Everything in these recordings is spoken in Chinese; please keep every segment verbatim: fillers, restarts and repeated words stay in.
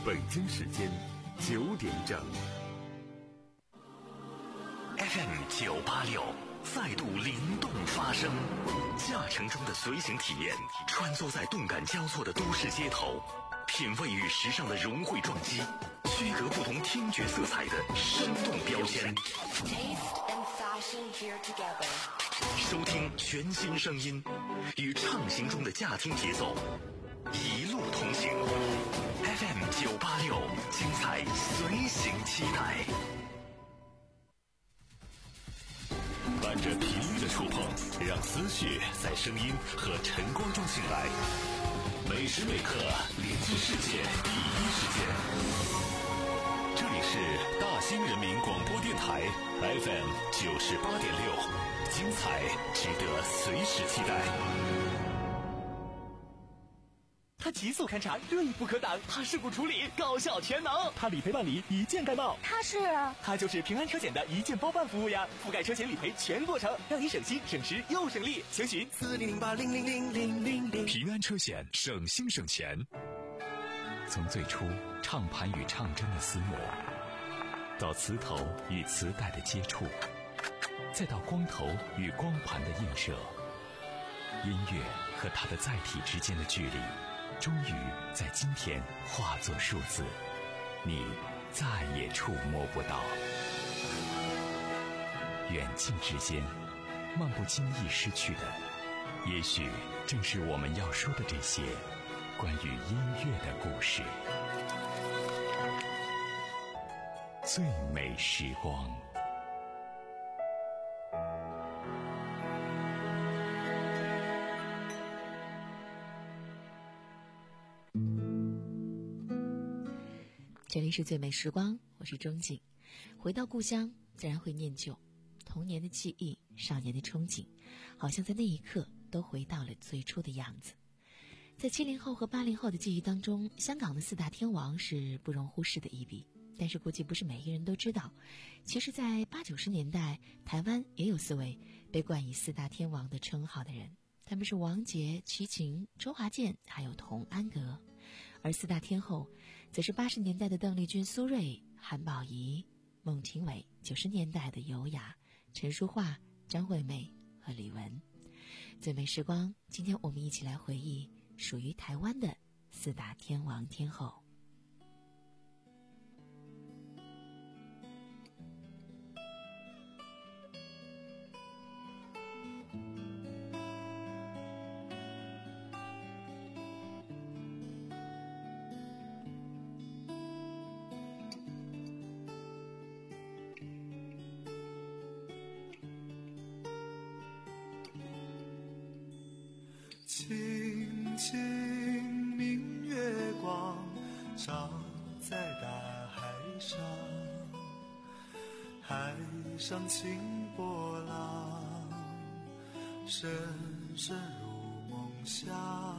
北京时间九点整。 F M 九八六再度灵动发声，驾乘中的随行体验，穿梭在动感交错的都市街头，品味与时尚的融汇撞击，区隔不同听觉色彩的生动标签。收听全新声音，与畅行中的驾听节奏，一路同行。F M 九八六，精彩随行期待。 伴着频率的触碰，让思绪在声音和晨光中醒来。每时每刻连接世界第一时间。这里是大兴人民广播电台 F M 九十八点六，精彩值得随时期待。 它极速勘察，锐不可挡；它事故处理，高效全能；它理赔办理，一键盖帽。 它是？ 它就是平安车险的一键包办服务呀，覆盖车险理赔全过程，让你省心省时又省力。详询四零零八零零零零零零。 平安车险，省心省钱。从最初唱盘与唱针的厮磨，到磁头与磁带的接触，再到光头与光盘的映射，音乐和它的载体之间的距离，终于在今天化作数字，你再也触摸不到。远近之间，漫不经意失去的，也许正是我们要说的这些关于音乐的故事。最美时光。 这里是最美时光，我是钟景。回到故乡，自然会念旧，童年的记忆，少年的憧憬，好像在那一刻都回到了最初的样子。在七零后和八零后的记忆当中，香港的四大天王是不容忽视的一笔。但是估计不是每一个人都知道，其实在八九十年代，台湾也有四位被冠以四大天王的称号的人，他们是王杰、齐秦、周华健还有童安格。而四大天后则是八十年代的邓丽君、苏芮、韩宝仪、孟庭苇，九十年代的尤雅、陈淑桦、张惠妹和李玟。最美时光，今天我们一起来回忆属于台湾的四大天王天后。 轻轻明月光照在大海上，海上清波浪，深深入梦乡。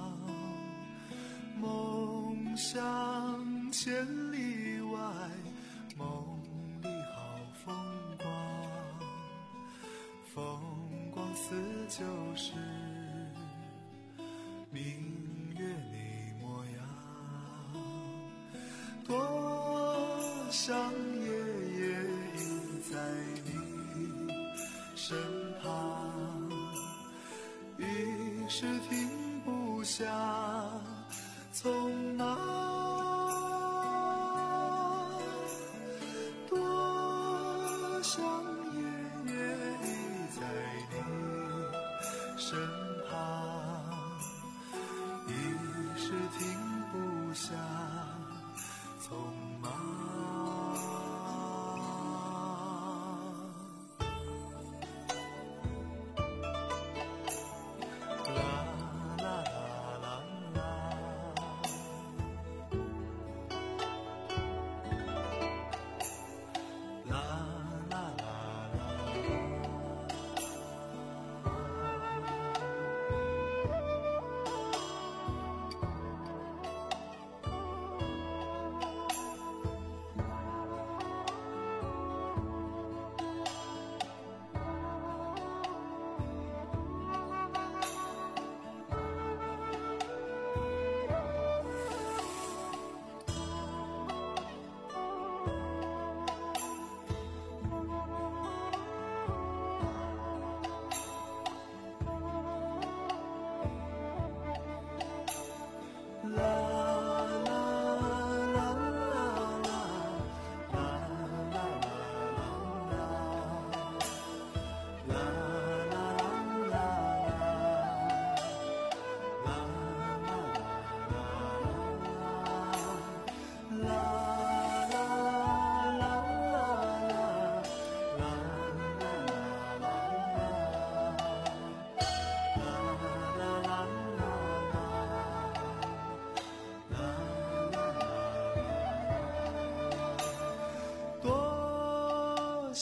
梦想千里外，梦里好风光，风光似旧时明月你模样，多想夜夜依在你身旁，一时停不下匆忙，多想夜夜依在你身旁，一时停不下匆忙。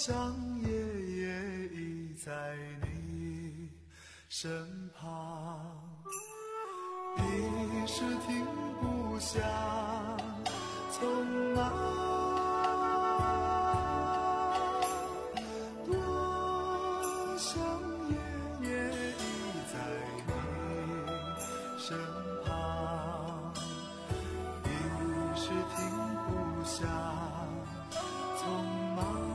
想夜夜依在你身旁，一时停不下匆忙，多想夜夜依在你身旁，一时停不下匆忙。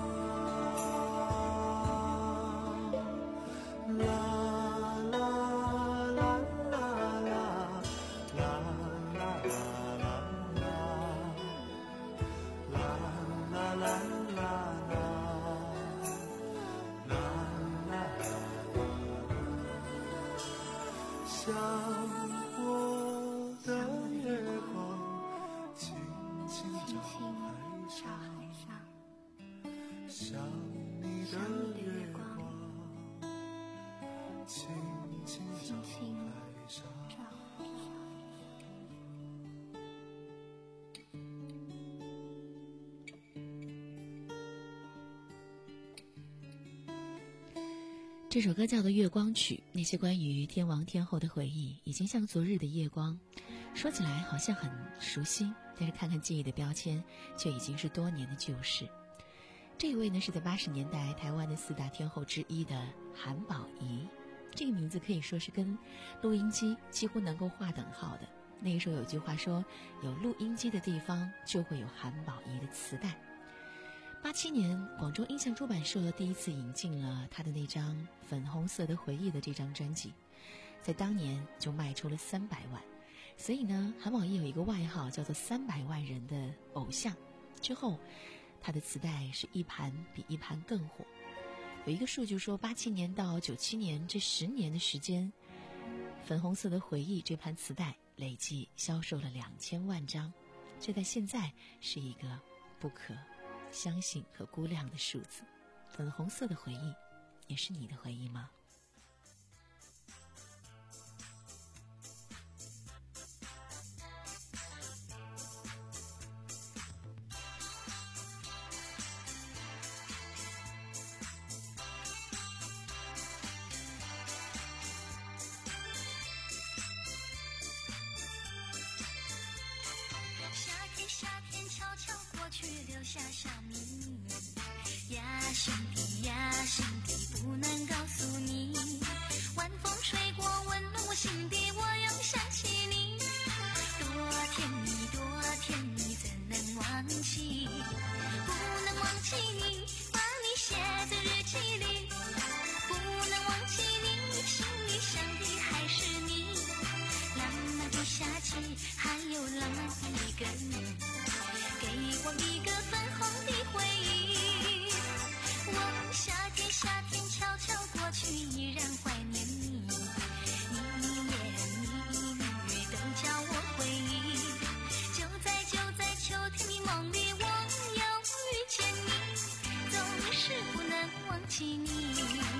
想我的月光轻轻照海上，想你的月光轻轻照海上。 这首歌叫做《月光曲》，那些关于天王天后的回忆已经像昨日的夜光，说起来好像很熟悉，但是看看记忆的标签却已经是多年的旧事。这一位呢是在八十年代台湾的四大天后之一的韩宝仪，这个名字可以说是跟录音机几乎能够划等号的。那个时候有句话说，有录音机的地方就会有韩宝仪的磁带。八七年，广州音像出版社第一次引进了他的那张《粉红色的回忆》的这张专辑，在当年就卖出了三百万，所以呢，韩宝仪有一个外号叫做三百万人的偶像。之后，他的磁带是一盘比一盘更火。有一个数据说，八七年到九七年这十年的时间，《粉红色的回忆》这盘磁带累计销售了两千万张，这在现在是一个不可相信和估量的数字。粉红色的回忆，也是你的回忆吗？ 留下小秘密呀，心底呀，心底不能告诉你。晚风吹过，温暖我心底，我又想起你。多甜蜜，多甜蜜，怎能忘记？不能忘记你，把你写在日记里。不能忘记你，心里想的还是你。浪漫的夏季，还有浪漫的一个你。给我一个粉红的回忆，我夏天夏天悄悄过去，依然怀念你。你言你语都叫我回忆，就在就在秋天的梦里，我又遇见你，总是不能忘记你。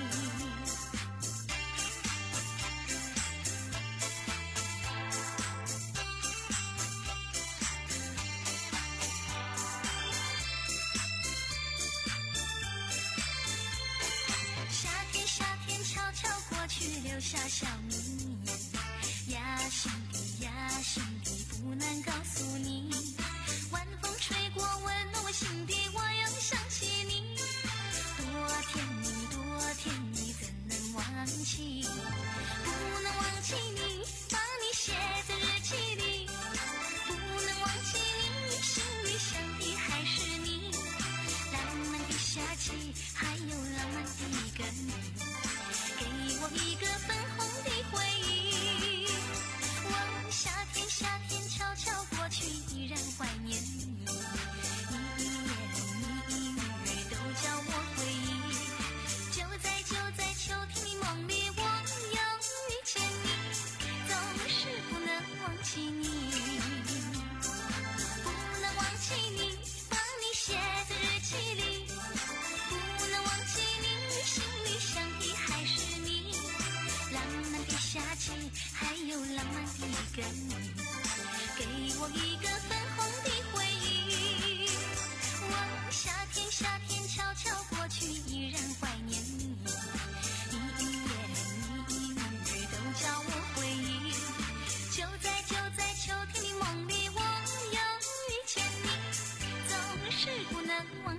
留下小秘密呀，心底呀，心底不能告诉你。晚风吹过，温暖我心底，我又想起你。多甜蜜，多甜蜜，怎能忘记？不能忘记你，把你写在日记里。不能忘记你，心里想的还是你。浪漫的夏季，还有浪漫的一个你。给我一个粉红的回忆，我夏天夏天悄悄过去，依然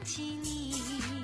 起你。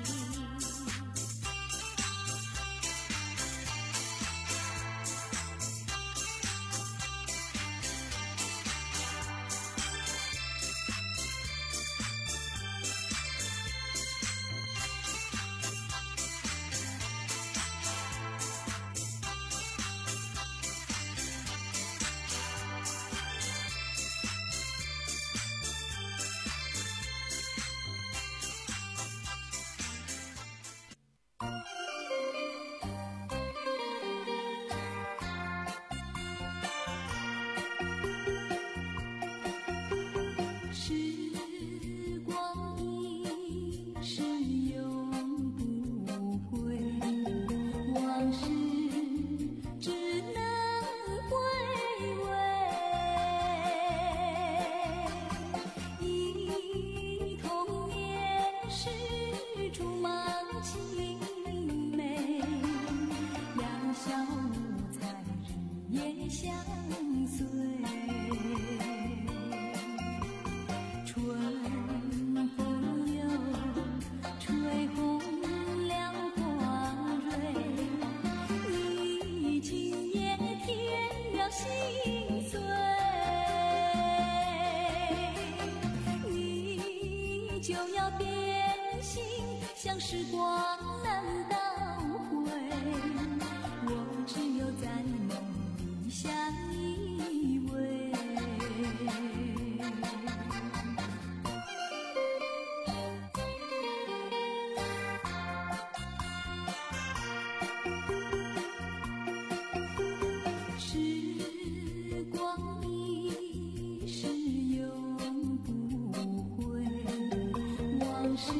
时光难倒回，我只有在梦里相依偎。时光一逝永不回，往事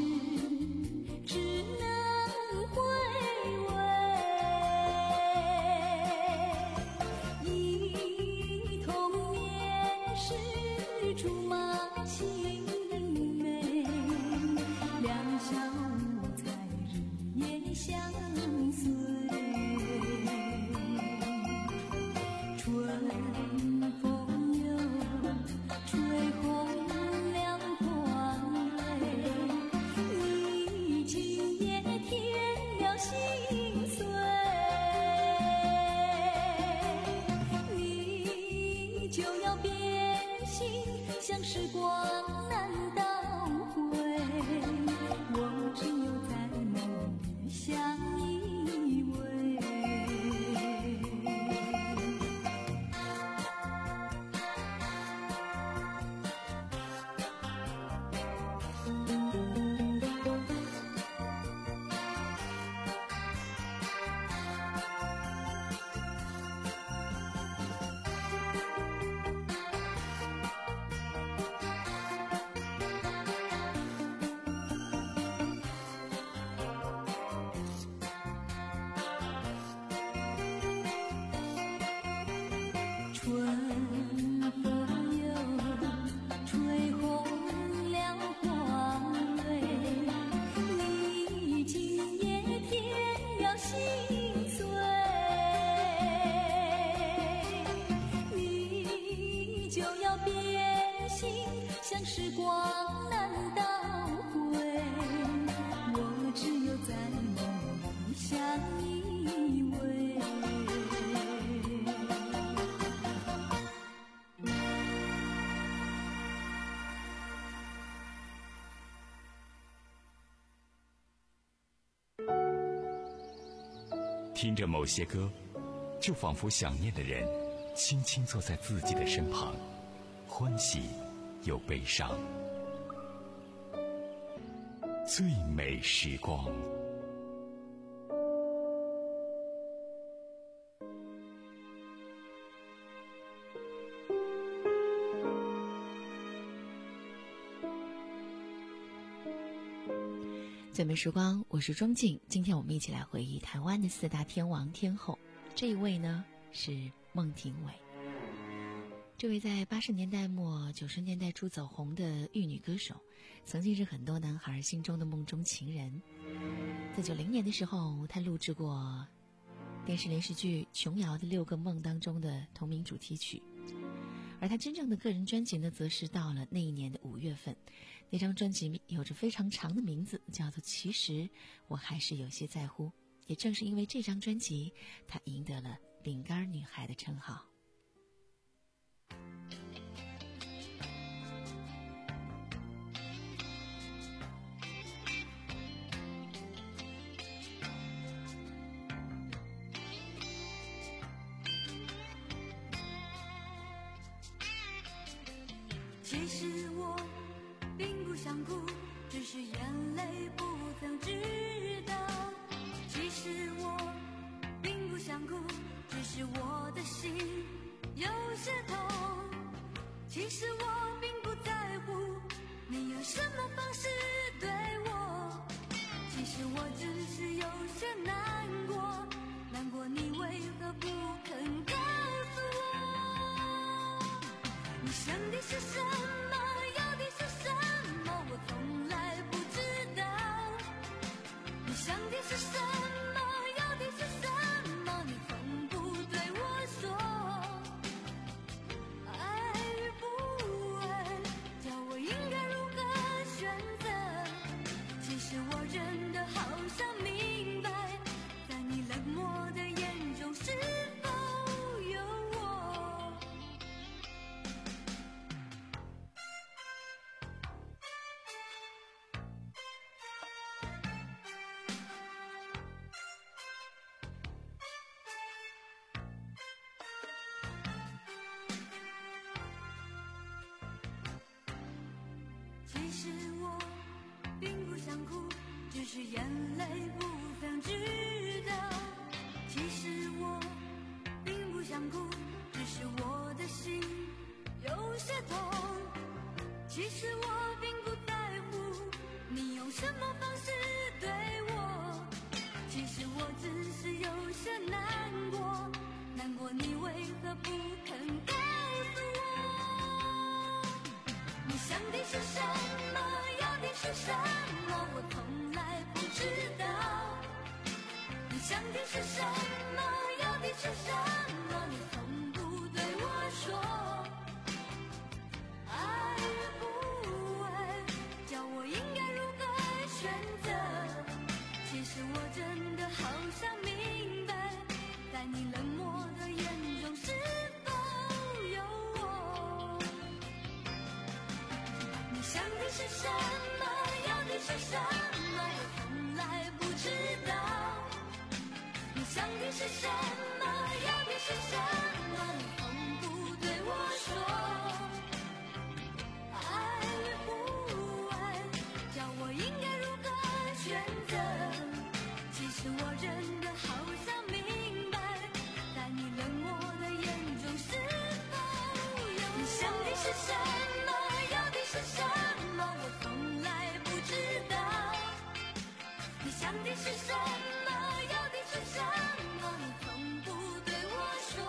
听着某些歌，就仿佛想念的人轻轻坐在自己的身旁，欢喜又悲伤。最美时光。 最美时光，我是庄静。今天我们一起来回忆台湾的四大天王天后。这一位呢是孟庭苇。这位在八十年代末九十年代初走红的玉女歌手，曾经是很多男孩心中的梦中情人。在九零年的时候，她录制过电视连续剧《琼瑶的六个梦》当中的同名主题曲。 而他真正的个人专辑呢，则是到了那一年的五月份。那张专辑有着非常长的名字，叫做《其实我还是有些在乎》。也正是因为这张专辑，他赢得了饼干女孩的称号。 其实我并不想哭，只是眼泪不曾知道。其实我并不想哭，只是我的心有些痛。其实我并不在乎你用什么方式对我，其实我只是有些难过，难过你为何不肯告诉我，你想的是什么，要的是什么，我从来不知道。你想的是什么，要的是什么，你从不对我说。爱与不爱，叫我应该如何选择？其实我真的好想明白，在你冷漠的眼中是否有我。其实我并不想哭，只是眼泪不曾知道。其实我并不想哭，只是我的心有些痛。其实我并不在乎你用什么方式对我，其实我只是有些难过，难过你为何不肯告诉我，你想的是什么，要的是什么，我从来不知道。你想的是什么，要的是什么，你从不对我说。爱与不爱，叫我应该如何选择？其实我真的好想明白，在你冷漠的眼中是否有我。你想的是什么，要的是什么，我从来不知道。你想的是什么，要的是什么，你从不对我说。爱与不爱，叫我应该如何选择？其实我真的好想明白，在你冷漠的眼中是否有我。你想的是什么，要的是什么，我从来不知道。你想的是什么，要的是什么，你从不对我说。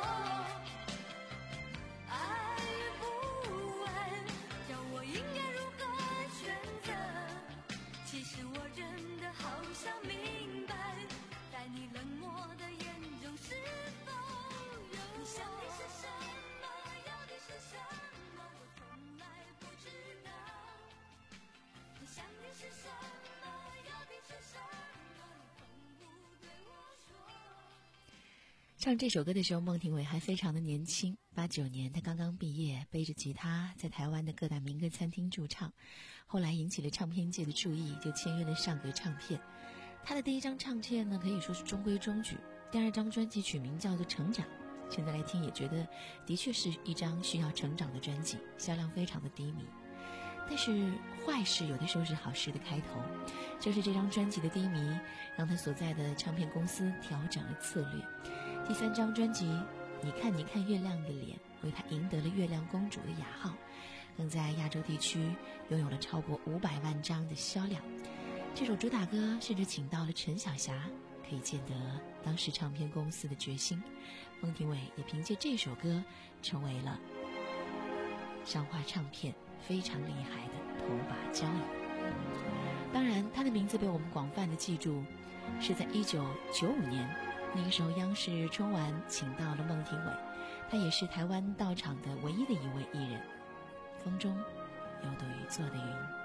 爱与不爱，叫我应该如何选择？其实我真的好想明白，在你冷漠的眼中是否有我。你想的是什么，要的是什么，我从来不知道。你想的是什么，要的是什么，你从不对我说。 唱这首歌的时候，孟庭苇还非常的年轻，八九年她刚刚毕业，背着吉他在台湾的各大民歌餐厅驻唱，后来引起了唱片界的注意，就签约了上格唱片。她的第一张唱片呢，可以说是中规中矩，第二张专辑取名叫做《成长》，现在来听也觉得的确是一张需要成长的专辑，销量非常的低迷。但是坏事有的时候是好事的开头，就是这张专辑的低迷让他所在的唱片公司调整了策略。第三张专辑《你看你看月亮的脸》为他赢得了月亮公主的雅号，更在亚洲地区拥有了超过五百万张的销量。这首主打歌甚至请到了陈小霞，可以见得当时唱片公司的决心。孟庭苇也凭借这首歌成为了上华唱片非常厉害的头把交椅。当然他的名字被我们广泛的记住是在一九九五年，那个时候央视春晚请到了孟庭苇， 他也是台湾到场的唯一的一位艺人。风中有朵雨做的云。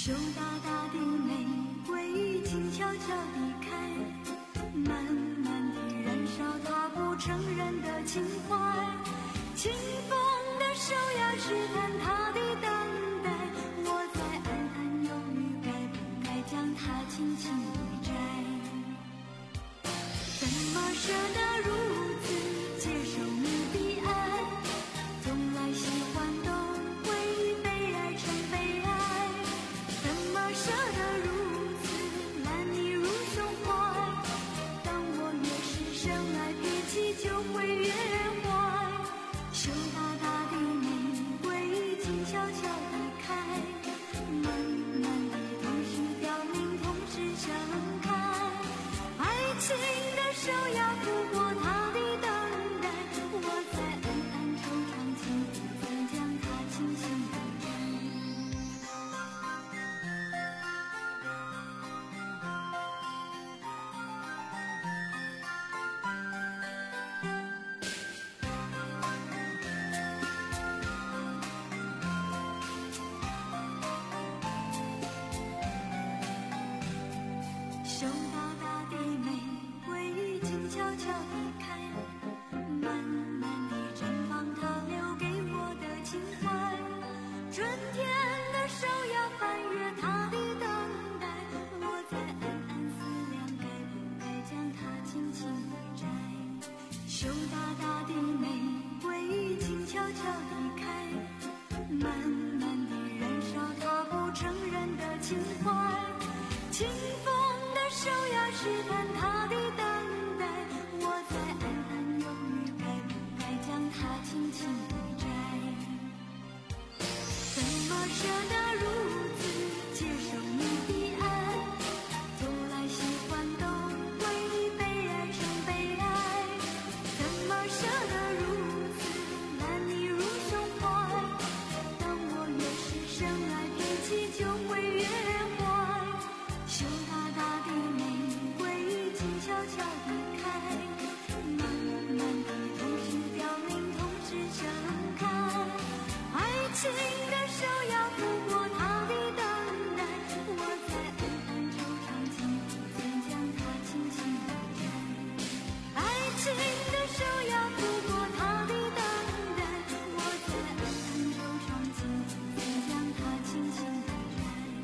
羞答答的玫瑰静悄悄地开，慢慢地燃烧它不承认的情怀，清风的手呀试探它的等待，我在暗暗犹豫该不该将它轻轻地摘，怎么舍得如此接受你的爱，从来喜欢都会被爱成悲哀，怎么舍得如此揽你入胸怀，当我越是深爱脾气就会越坏，羞答答的玫瑰静悄悄地开，慢慢地同时凋零同时盛开，爱情的手要抚过它的等待，我在暗暗惆怅情不曾将它轻轻地摘。羞答答的玫瑰静悄悄地开，慢慢地绽放它留给我的情怀，春天的手要翻越它的等待，我在暗暗思量该不该将它轻轻地摘，羞答答的玫瑰静悄悄地开，慢慢地燃烧它不承认的情怀，清风的手呀试探它的等待，我在暗暗犹豫该不该将它轻轻地摘，怎么舍得如此接受你的爱，从来喜欢都会被爱成悲哀，怎么舍得如此揽你入胸怀，当我越是深爱脾气就会越坏，羞答答的玫瑰静悄悄地开，慢慢地同时凋零同时盛开，爱情的手要抚过它的等待，我在暗暗惆怅情不曾将它轻轻地摘，爱情的手要抚过它的等待，我在暗暗惆怅情不曾将它轻轻地摘。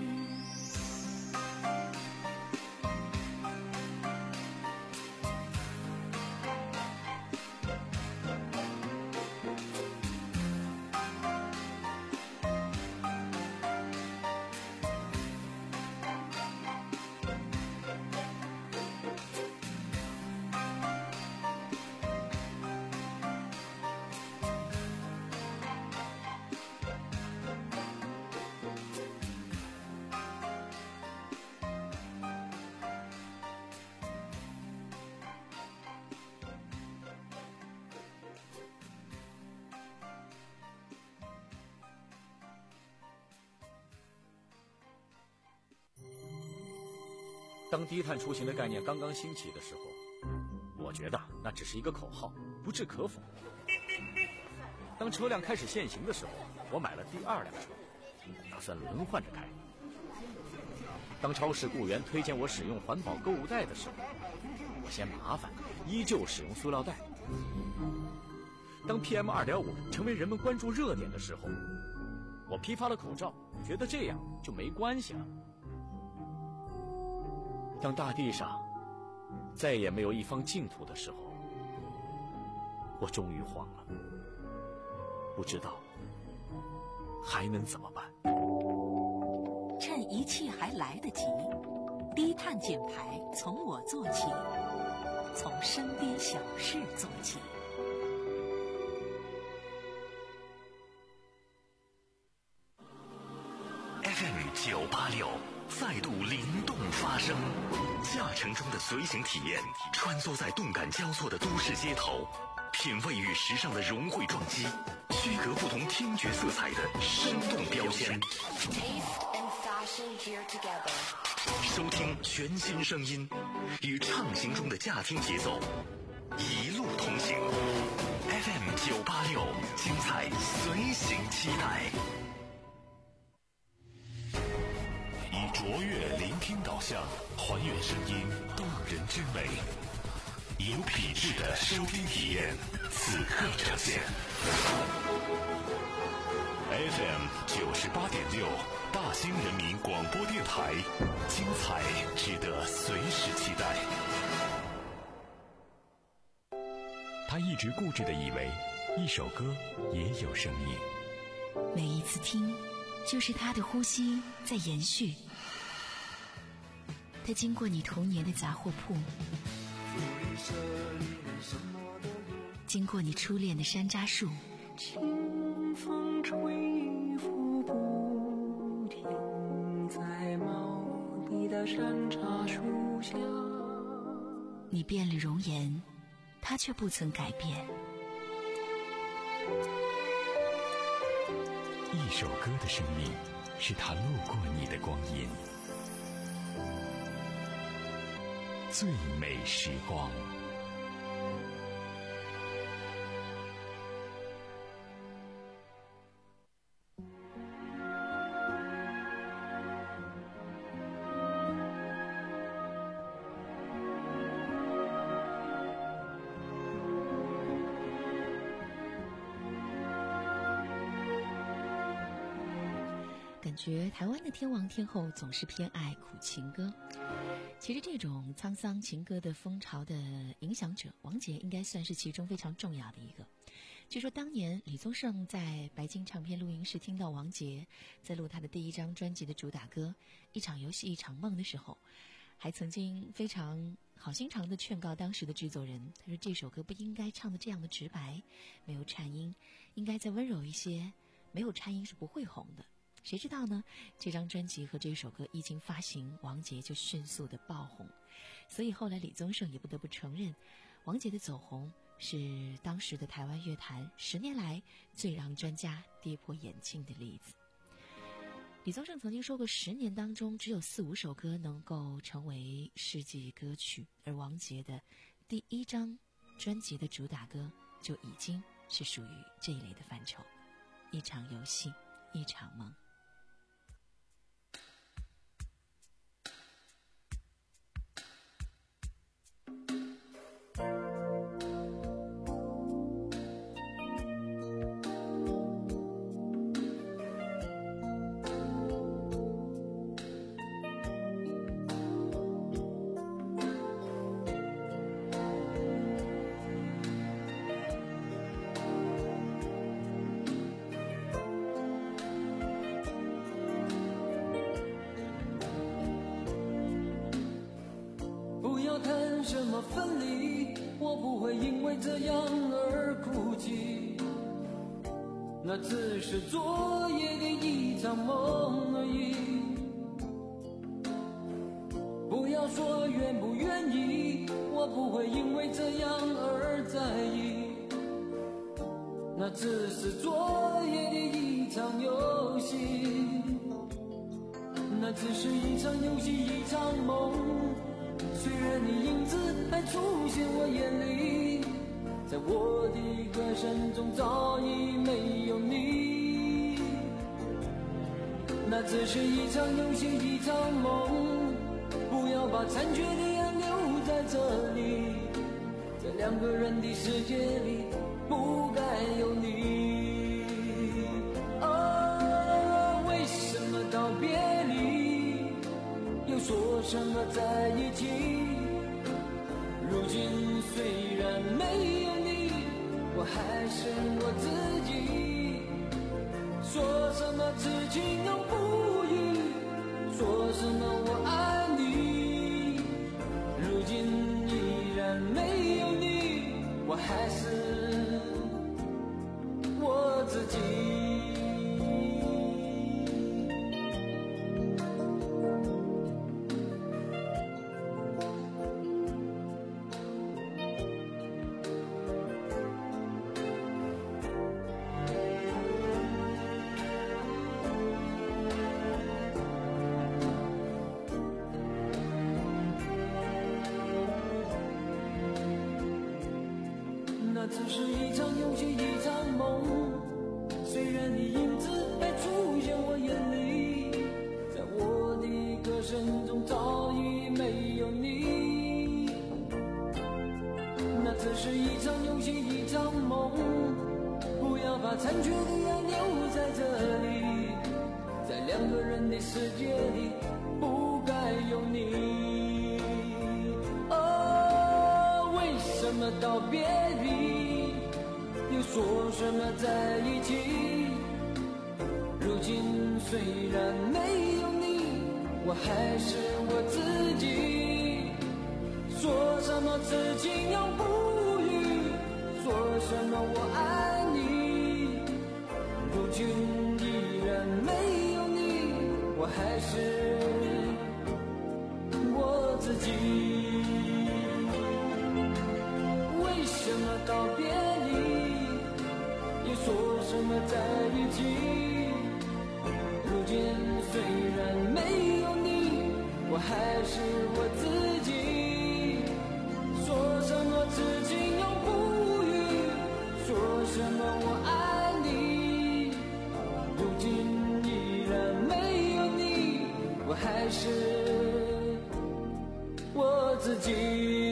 当低碳出行的概念刚刚兴起的时候，我觉得那只是一个口号，不置可否。当车辆开始限行的时候，我买了第二辆车，打算轮换着开。当超市雇员推荐我使用环保购物袋的时候，我嫌麻烦，依旧使用塑料袋。当 P M 二点五 成为人们关注热点的时候，我批发了口罩，觉得这样就没关系了。当大地上再也没有一方净土的时候，我终于慌了，不知道还能怎么办。 趁一切还来得及，低碳减排从我做起，从身边小事做起。 F M 九八六再度灵动发声，驾乘中的随行体验，穿梭在动感交错的都市街头，品味与时尚的融汇撞击，区隔不同听觉色彩的生动标签。收听全新声音，与畅行中的驾听节奏，一路同行。F M 九八六，精彩随行期待。 卓越聆听导向，还原声音动人之美，有品质的收听体验，此刻呈现。F M 九十八点六，大兴人民广播电台，精彩值得随时期待。 他一直固执地以为，一首歌也有生命。 每一次听，就是他的呼吸在延续。他经过你童年的杂货铺，经过你初恋的山楂树， 清风吹拂不停在茂密的山楂树下。 你变了容颜，他却不曾改变。 一首歌的生命，是他路过你的光阴。最美时光。 感觉台湾的天王天后总是偏爱苦情歌。其实这种沧桑情歌的风潮的影响者，王杰应该算是其中非常重要的一个。据说当年李宗盛在白金唱片录音室听到王杰在录他的第一张专辑的主打歌《一场游戏一场梦》的时候，还曾经非常好心肠地劝告当时的制作人，他说这首歌不应该唱的这样的直白，没有颤音，应该再温柔一些，没有颤音是不会红的。谁知道呢？这张专辑和这首歌一经发行，王杰就迅速的爆红。所以后来李宗盛也不得不承认，王杰的走红是当时的台湾乐坛十年来最让专家跌破眼镜的例子。李宗盛曾经说过，十年当中只有四五首歌能够成为世纪歌曲，而王杰的第一张专辑的主打歌就已经是属于这一类的范畴。一场游戏，一场梦。 什么分离，我不会因为这样而哭泣，那只是昨夜的一场梦而已。不要说愿不愿意，我不会因为这样而在意，那只是昨夜的一场游戏，那只是一场游戏一场梦。虽然你影子还出现我眼里，在我的歌声中早已没有你，那只是一场游戏一场梦。不要把残缺的爱留在这里，在两个人的世界里不该有你。哦，为什么道别离又说什么在一起？如今虽然没有你，我还是我自己。说什么痴情永不渝，说什么我爱你，如今依然没有你，我还是我自己。那只是一场游戏一场梦，虽然你影子还出现我眼里，在我的歌是一场游戏，一场梦，不要把残缺的爱留在这里，在两个人的世界里不该有你。哦，为什么道别离，又说什么在一起？如今虽然没有你，我还是我自己。说什么此情永不渝，说什么我爱你，如今依然没有你，我还是我自己。为什么道别离，又说什么在一起？如今虽然没有你，我还是我自己。说什么此情永不渝，说什么我爱你，如今依然没有你，我还是我自己。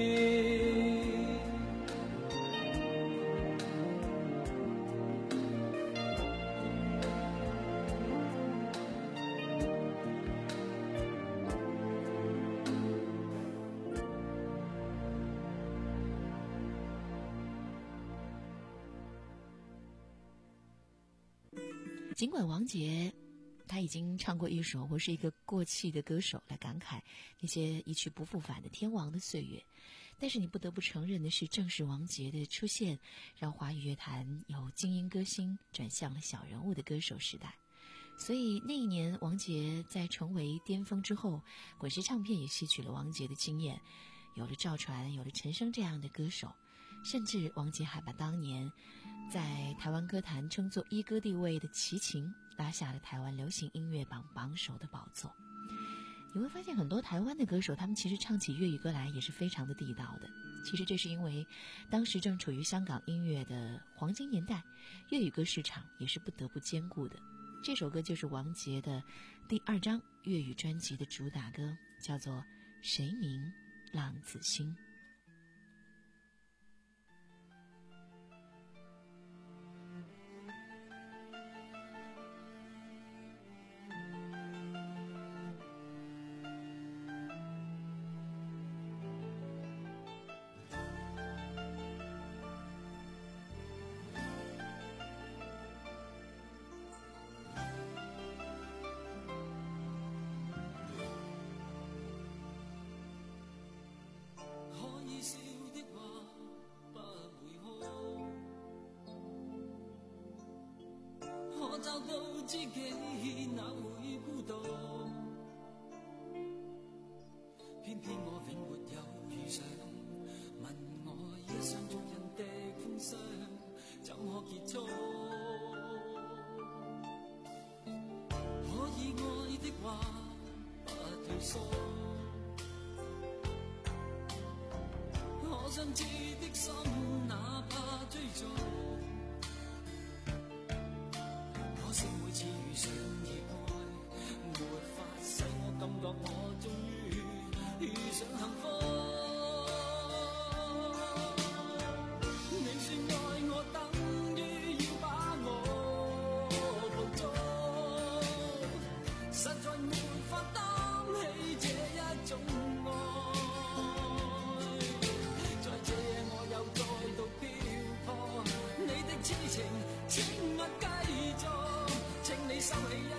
尽管王杰他已经唱过一首《我是一个过气的歌手》来感慨那些一去不复返的天王的岁月，但是你不得不承认的是，正是王杰的出现，让华语乐坛由精英歌星转向了小人物的歌手时代。所以那一年王杰在成为巅峰之后，滚石唱片也吸取了王杰的经验，有了赵传，有了陈升这样的歌手，甚至王杰还把当年在台湾歌坛称作一哥地位的齐秦拉下了台湾流行音乐榜榜首的宝座。你会发现很多台湾的歌手，他们其实唱起粤语歌来也是非常的地道的。其实这是因为当时正处于香港音乐的黄金年代，粤语歌市场也是不得不兼顾的。这首歌就是王杰的第二张粤语专辑的主打歌，叫做《谁明浪子心》。 找到自己哪會孤獨，偏偏我永沒有遇上，問我一生中人的風霜怎可結束？可以愛的話不退縮，可想知的心哪怕追逐。可惜每次遇上意外，沒法使我感覺我終於遇上幸福。你說愛我等於要把我捕捉，實在沒法擔起這一種愛。在這我又再度漂泊，你的痴情請勿繼續。請你收起一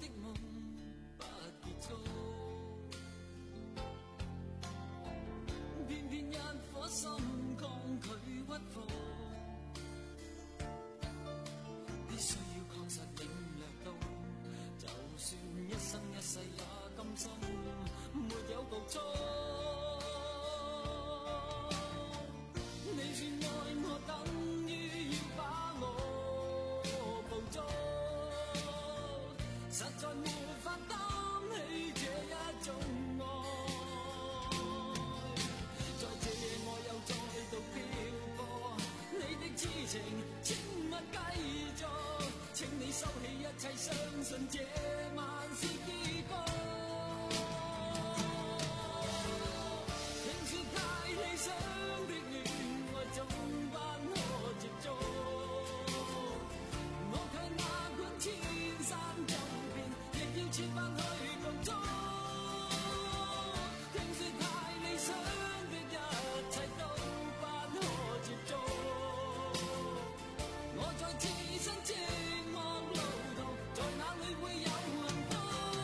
的夢不結束，偏偏一顆心抗拒屈服，必須要確實領略到，就算一生一世也甘心沒有步驟。你說愛我等於要把我捕捉，實在沒法擔起這一種愛。在這夜我又再度漂泊，你的痴情請勿繼續，請你收起一切，相信這晚是結局。聽說太理想的戀愛總不可接觸，我卻哪管千山走遍，亦要設法去共觸。聽說太理想的一切都不可接觸，我在自身寂寞路途，在哪裏會有幸福？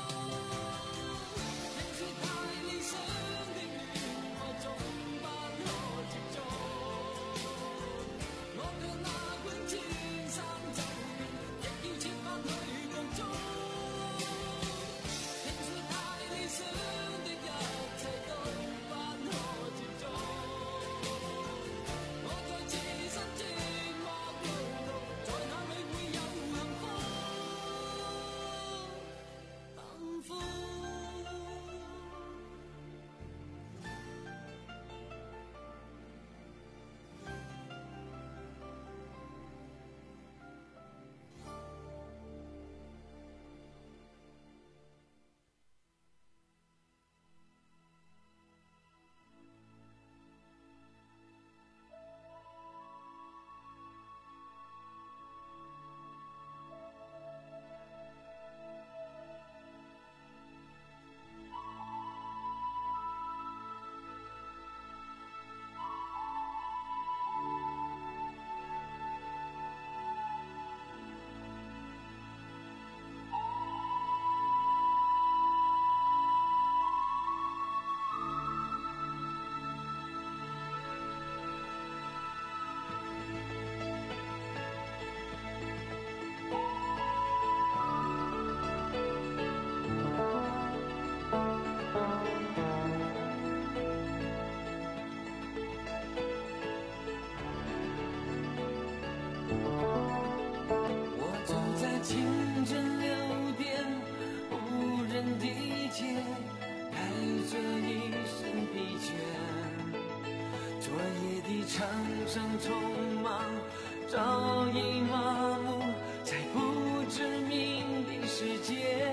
聽說太理想的戀愛總不可接觸，我卻哪管千山走遍，亦要設法去共觸。聽說太理想的一切都不可接觸，我在自身寂寞路途，在哪裏會有幸福？幸福。我走在清晨六点无人的街，带着一身疲倦，昨夜的长生匆忙早已麻木在不知名的世界，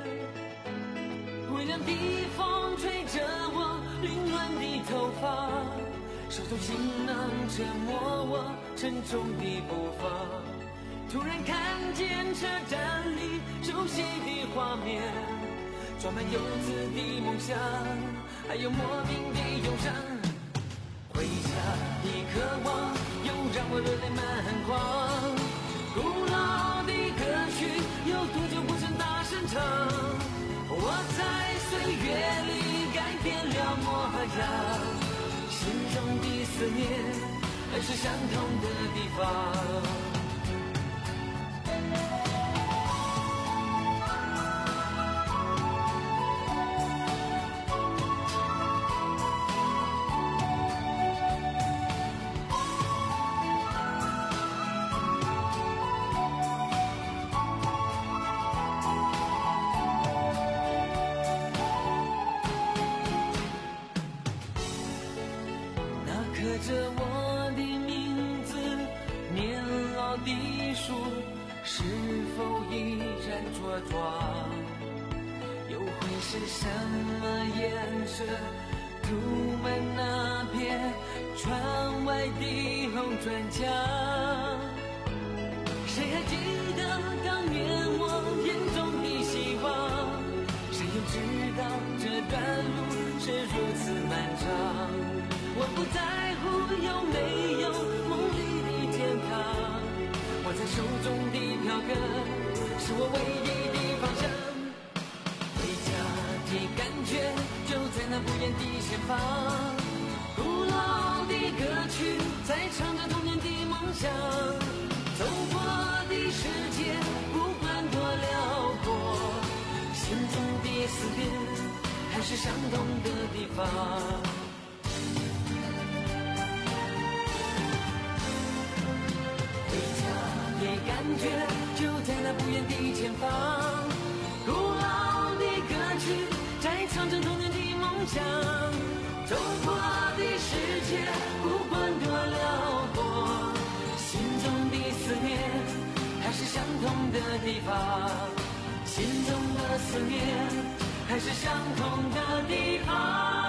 微凉的风吹着我凌乱的头发，手中行囊折磨我沉重的步伐，突然看见车站里熟悉的画面，装满游子的梦想，还有莫名的忧伤。回家的渴望又让我热泪满眶，古老的歌曲有多久不曾大声唱？我在岁月里改变了模样，心中的思念还是相同的地方。刻着我的名字，年老的树是否依然茁壮？又会是什么颜色涂满那片窗外的红砖墙？谁还记得当年我眼中的希望？谁又知道这段路是如此漫长？我不在乎有没有梦里的天堂，握在手中的票根是我唯一的方向。 感觉就在那不远的前方。古老的歌曲在唱着童年的梦想，走过的世界不管多辽阔，心中的思念还是相同的地方。回家的感觉就在那不远的前方，古老的歌曲在唱着童年的梦想，走过的世界不管多辽阔，心中的思念还是相同的地方，心中的思念还是相同的地方。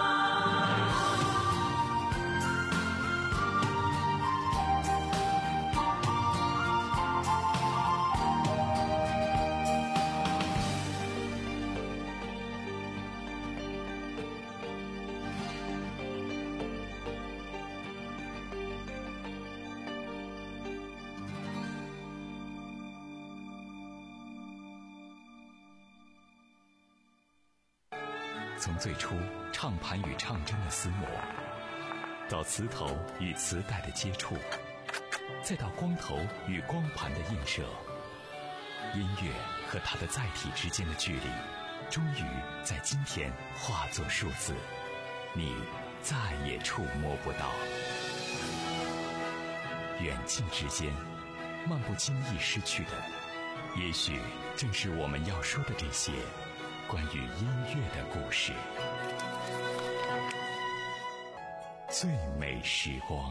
从最初唱盘与唱针的厮磨，到磁头与磁带的接触，再到光头与光盘的映射，音乐和它的载体之间的距离，终于在今天化作数字，你再也触摸不到。远近之间，漫不经意失去的，也许正是我们要说的这些关于音乐的故事。最美时光，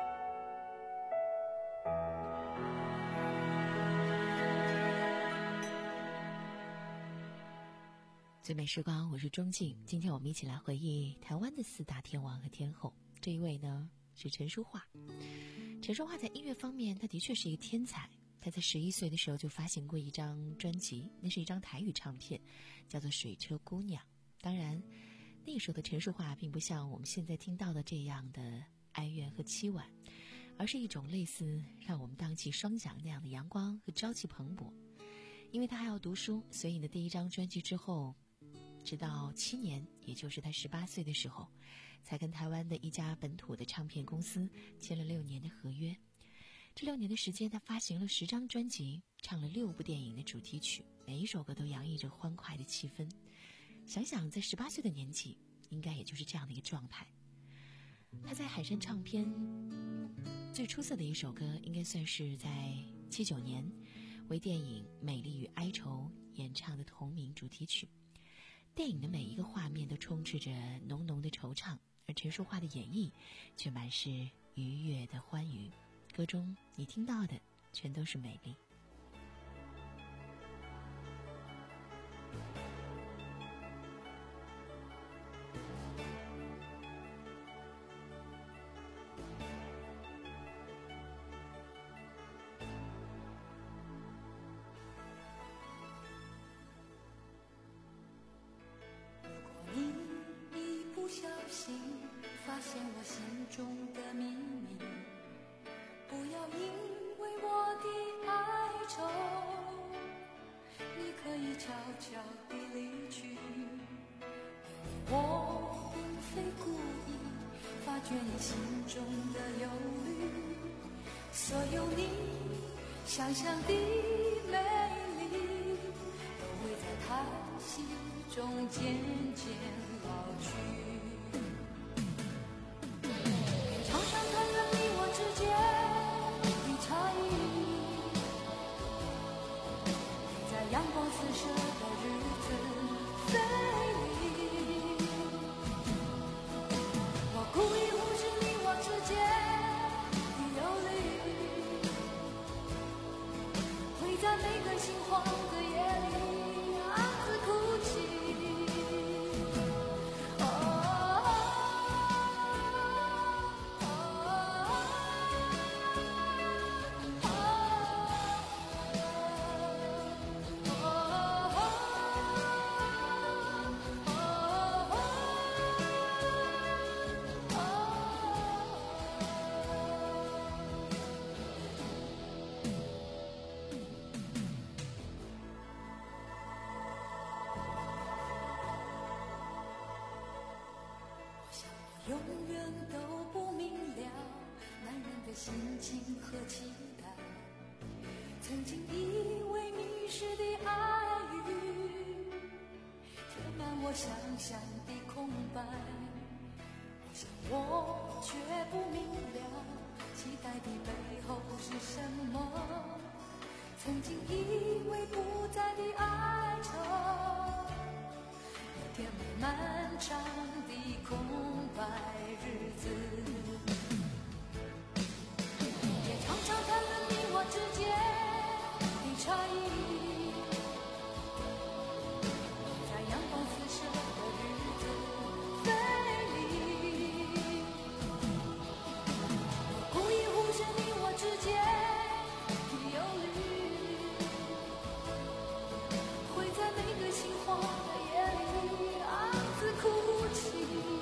最美时光，我是钟静。今天我们一起来回忆台湾的四大天王和天后。这一位呢是陈淑桦。陈淑桦在音乐方面，他的确是一个天才。他在十一岁的时候就发行过一张专辑，那是一张台语唱片，叫做《水车姑娘》。当然，那个时候的陈淑桦并不像我们现在听到的这样的哀怨和凄婉，而是一种类似让我们荡起双桨那样的阳光和朝气蓬勃。因为他还要读书，所以呢，第一张专辑之后，直到七年，也就是他十八岁的时候，才跟台湾的一家本土的唱片公司签了六年的合约。这六年的时间，他发行了十张专辑，唱了六部电影的主题曲，每一首歌都洋溢着欢快的气氛。想想在十八岁的年纪，应该也就是这样的一个状态。他在海山唱片最出色的一首歌，应该算是在七九年为电影《美丽与哀愁》演唱的同名主题曲。电影的每一个画面都充斥着浓浓的惆怅，而陈淑桦的演绎却满是愉悦的欢愉。歌中你听到的全都是美丽。 如果你一不小心发现我心中的秘密，不要因为我的哀愁，你可以悄悄地离去，因为我并非故意发觉你心中的忧虑，所有你想象的美丽，都会在叹息中渐渐老去。常常谈论你我之间差异，在阳光四射的日子飞离，我故意忽视你我之间的忧虑，会在每个心慌的夜里暗自哭泣。哦永远都不明了男人的心情和期待。曾经以为迷失的爱语填满我想象的空白，我想我却不明了期待的背后是什么。曾经以为不在的哀愁要填满漫长的空白日子，也常常谈论你我之间的差异，在阳光四射的日子分离，我故意忽视你我之间的忧虑，会在每个心慌的夜里暗自哭泣。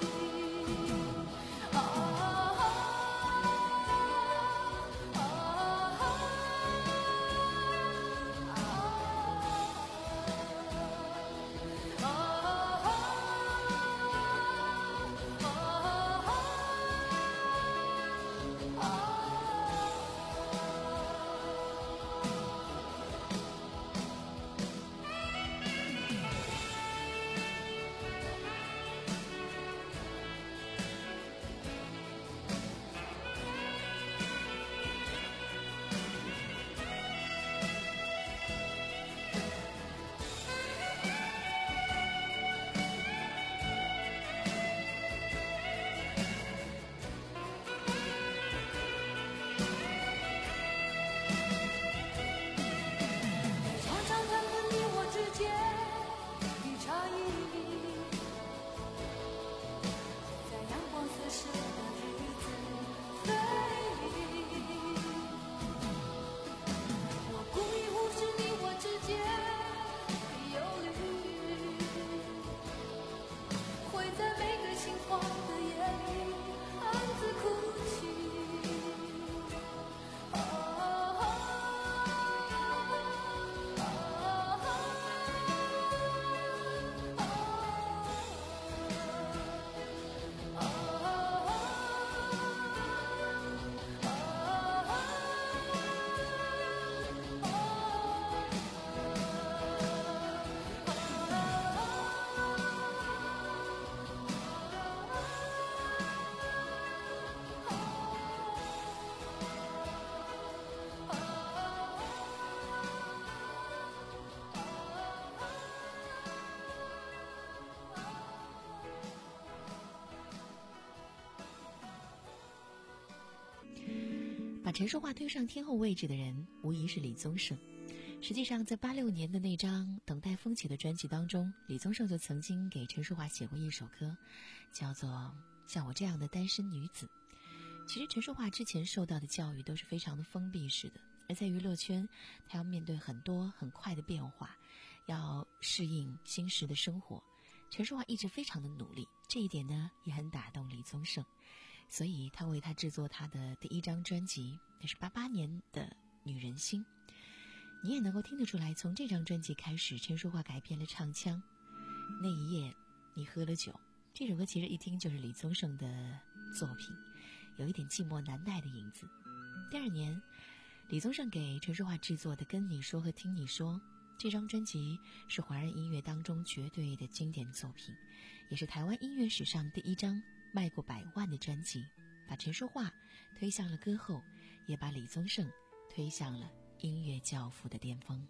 把陈淑桦推上天后位置的人无疑是李宗盛。实际上在八六年的那张《等待风起》的专辑当中，李宗盛就曾经给陈淑桦写过一首歌，叫做《像我这样的单身女子》。其实陈淑桦之前受到的教育都是非常的封闭式的，而在娱乐圈她要面对很多很快的变化，要适应新时的生活。陈淑桦一直非常的努力，这一点呢也很打动李宗盛，所以他为他制作他的第一张专辑，那是八八年的《女人心》。你也能够听得出来，从这张专辑开始，陈淑桦改变了唱腔。那一夜你喝了酒，这首歌其实一听就是李宗盛的作品，有一点寂寞难耐的影子。第二年李宗盛给陈淑桦制作的《跟你说和听你说》，这张专辑是华人音乐当中绝对的经典作品，也是台湾音乐史上第一张卖过百万的专辑，把陈淑桦推向了歌后，也把李宗盛推向了音乐教父的巅峰。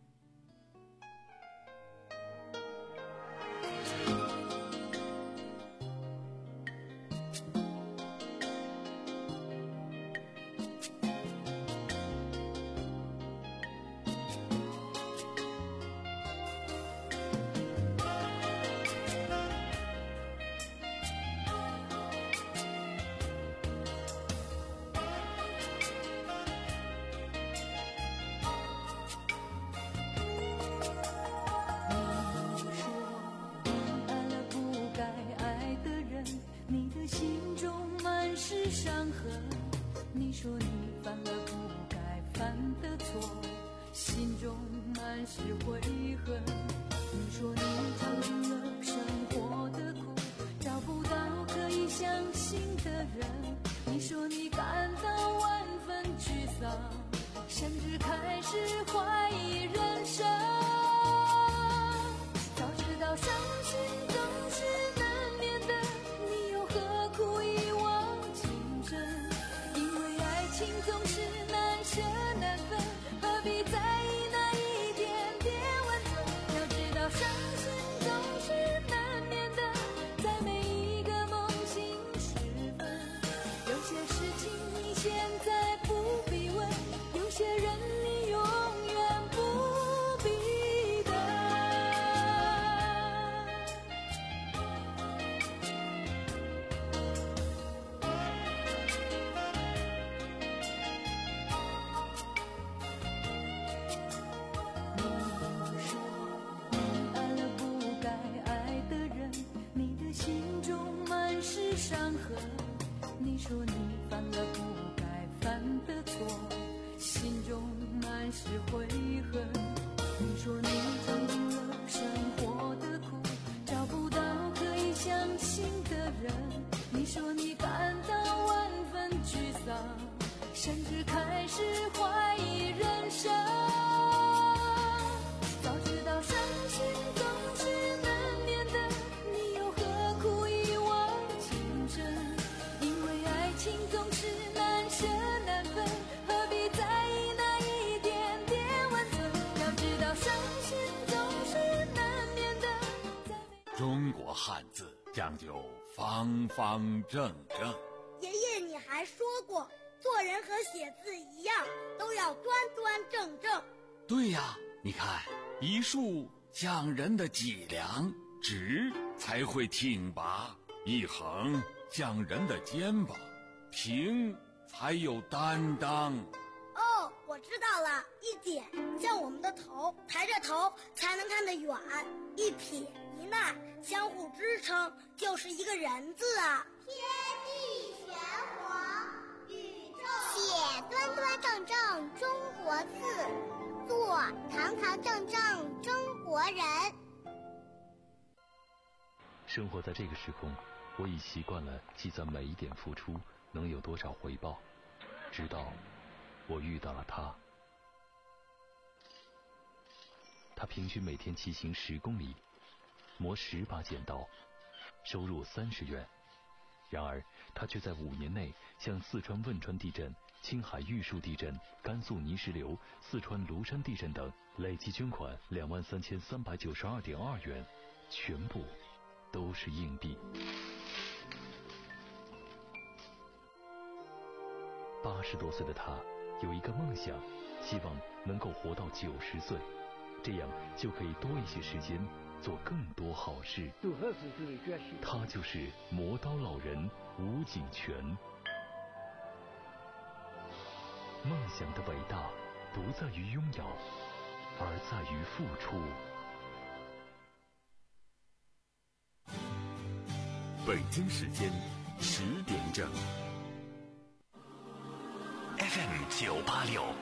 你说你犯了不该犯的错，心中满是悔恨。你说你尝尽了生活的苦，找不到可以相甚至开始怀疑人生。早知道伤心总是难免的，你又何苦一往情深？因为爱情总是难舍难分，何必在意那一点点温存？要知道伤心总是难免的，在每一个梦醒时分。有些事情你现在不必问，有些人你永远不必等。你说你爱了不该爱的人，你的心中满是伤痕。你说你犯了不该犯的错，心中满是悔恨。你说你尝尽了生活的苦，找不到可以相信的人。你说你感到万分沮丧，甚至开始怀疑人生。早知道伤心总是难免的，你又何苦一往情深？因为爱情总是难舍难分，何必在意那一点点温存？要知道伤心总是难免的。 中国汉字讲究方方正正。 爷爷，你还说过，做人和写字一样，都要端端正正。 对呀，你看，一竖讲人的脊梁，直才会挺拔；一横讲人的肩膀，平才有担当。 哦，我知道了，一点像我们的头，抬着头才能看得远；一撇一捺相互支撑，就是一个人字啊。 天地玄黄，宇宙写端端正正中国字，做堂堂正正中国人。 生活在这个时空，我已习惯了计算每一点付出能有多少回报，直到我遇到了他。他平均每天骑行十公里，磨十把剪刀，收入三十元。然而他却在五年内向四川汶川地震、青海玉树地震、甘肃泥石流、四川庐山地震等累计捐款两万三千三百九十二点二元，全部都是硬币。八十多岁的他有一个梦想，希望能够活到九十岁，这样就可以多一些时间做更多好事。他就是磨刀老人吴景全。梦想的伟大不在于拥有，而在于付出。 北京时间十点整。 F M 九八六